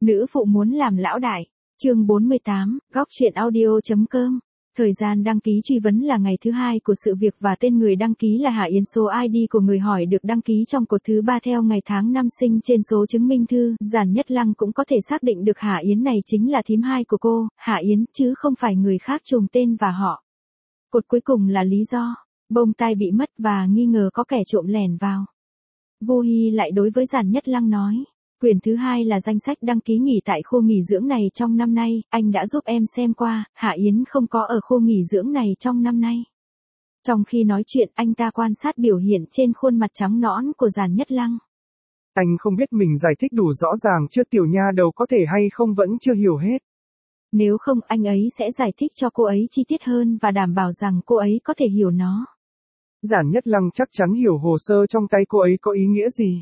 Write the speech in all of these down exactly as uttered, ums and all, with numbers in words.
Nữ phụ muốn làm lão đại. Chương bốn mươi tám, góc truyện audio.com. Thời gian đăng ký truy vấn là ngày thứ hai của sự việc và tên người đăng ký là Hạ Yến. Số i đê của người hỏi được đăng ký trong cột thứ ba theo ngày tháng năm sinh trên số chứng minh thư. Giản Nhất Lăng cũng có thể xác định được Hạ Yến này chính là thím hai của cô, Hạ Yến, chứ không phải người khác trùng tên và họ. Cột cuối cùng là lý do, bông tai bị mất và nghi ngờ có kẻ trộm lẻn vào. Vô Hi lại đối với Giản Nhất Lăng nói. Quyển thứ hai là danh sách đăng ký nghỉ tại khu nghỉ dưỡng này trong năm nay, anh đã giúp em xem qua, Hạ Yến không có ở khu nghỉ dưỡng này trong năm nay. Trong khi nói chuyện anh ta quan sát biểu hiện trên khuôn mặt trắng nõn của Giản Nhất Lăng. Anh không biết mình giải thích đủ rõ ràng chưa, tiểu nha đầu có thể hay không vẫn chưa hiểu hết. Nếu không anh ấy sẽ giải thích cho cô ấy chi tiết hơn và đảm bảo rằng cô ấy có thể hiểu nó. Giản Nhất Lăng chắc chắn hiểu hồ sơ trong tay cô ấy có ý nghĩa gì.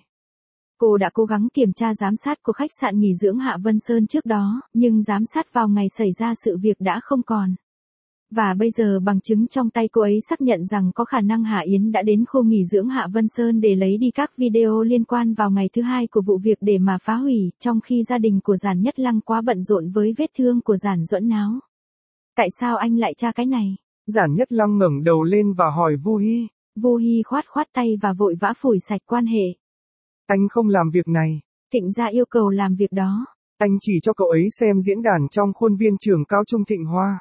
Cô đã cố gắng kiểm tra giám sát của khách sạn nghỉ dưỡng Hạ Vân Sơn trước đó, nhưng giám sát vào ngày xảy ra sự việc đã không còn. Và bây giờ bằng chứng trong tay cô ấy xác nhận rằng có khả năng Hạ Yến đã đến khu nghỉ dưỡng Hạ Vân Sơn để lấy đi các video liên quan vào ngày thứ hai của vụ việc để mà phá hủy, trong khi gia đình của Giản Nhất Lăng quá bận rộn với vết thương của Giản Duẫn Náo. Tại sao anh lại tra cái này? Giản Nhất Lăng ngẩng đầu lên và hỏi Vô Hi. Vô Hi khoát khoát tay và vội vã phủi sạch quan hệ. Anh không làm việc này. Thịnh gia yêu cầu làm việc đó. Anh chỉ cho cậu ấy xem diễn đàn trong khuôn viên trường cao trung Thịnh Hoa.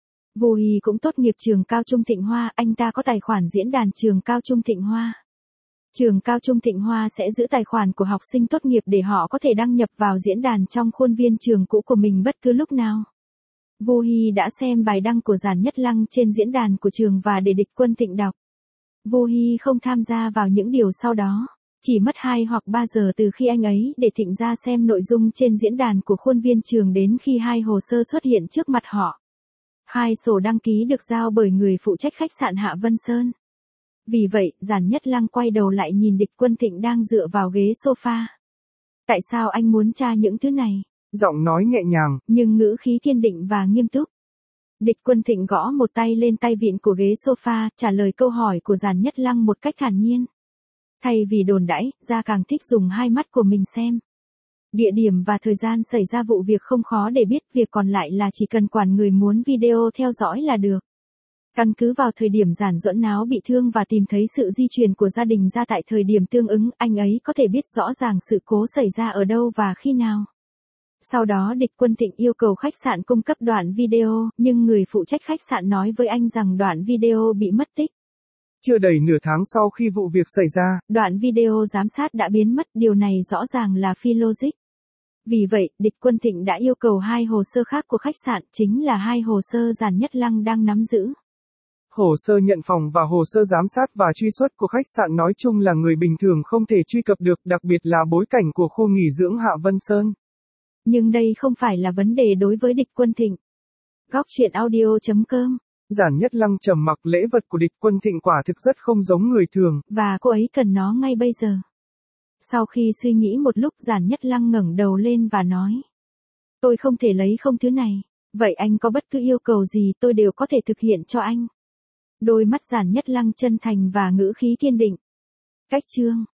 Vô Hi cũng tốt nghiệp trường cao trung Thịnh Hoa, anh ta có tài khoản diễn đàn trường cao trung Thịnh Hoa. Trường cao trung Thịnh Hoa sẽ giữ tài khoản của học sinh tốt nghiệp để họ có thể đăng nhập vào diễn đàn trong khuôn viên trường cũ của mình bất cứ lúc nào. Vô Hi đã xem bài đăng của Giản Nhất Lăng trên diễn đàn của trường và để địch quân Thịnh đọc. Vô Hi không tham gia vào những điều sau đó. Chỉ mất hai hoặc ba giờ từ khi anh ấy để Thịnh ra xem nội dung trên diễn đàn của khuôn viên trường đến khi hai hồ sơ xuất hiện trước mặt họ. Hai sổ đăng ký được giao bởi người phụ trách khách sạn Hạ Vân Sơn. Vì vậy, Giản Nhất Lăng quay đầu lại nhìn địch quân Thịnh đang dựa vào ghế sofa. Tại sao anh muốn tra những thứ này? Giọng nói nhẹ nhàng, nhưng ngữ khí kiên định và nghiêm túc. Địch quân Thịnh gõ một tay lên tay vịn của ghế sofa, trả lời câu hỏi của Giản Nhất Lăng một cách thản nhiên. Thay vì đồn đãi, gia càng thích dùng hai mắt của mình xem. Địa điểm và thời gian xảy ra vụ việc không khó để biết, việc còn lại là chỉ cần quản người muốn video theo dõi là được. Căn cứ vào thời điểm Giản Duẫn Náo bị thương và tìm thấy sự di chuyển của gia đình ra tại thời điểm tương ứng, anh ấy có thể biết rõ ràng sự cố xảy ra ở đâu và khi nào. Sau đó địch quân Thịnh yêu cầu khách sạn cung cấp đoạn video, nhưng người phụ trách khách sạn nói với anh rằng đoạn video bị mất tích. Chưa đầy nửa tháng sau khi vụ việc xảy ra, đoạn video giám sát đã biến mất, điều này rõ ràng là phi logic. Vì vậy, địch quân Thịnh đã yêu cầu hai hồ sơ khác của khách sạn, chính là hai hồ sơ Giản Nhất Lăng đang nắm giữ. Hồ sơ nhận phòng và hồ sơ giám sát và truy xuất của khách sạn nói chung là người bình thường không thể truy cập được, đặc biệt là bối cảnh của khu nghỉ dưỡng Hạ Vân Sơn. Nhưng đây không phải là vấn đề đối với địch quân Thịnh. Góc truyện audio.com. Giản Nhất Lăng trầm mặc, lễ vật của địch quân Thịnh quả thực rất không giống người thường. Và cô ấy cần nó ngay bây giờ. Sau khi suy nghĩ một lúc, Giản Nhất Lăng ngẩng đầu lên và nói. Tôi không thể lấy không thứ này. Vậy anh có bất cứ yêu cầu gì tôi đều có thể thực hiện cho anh. Đôi mắt Giản Nhất Lăng chân thành và ngữ khí kiên định. Cách chương.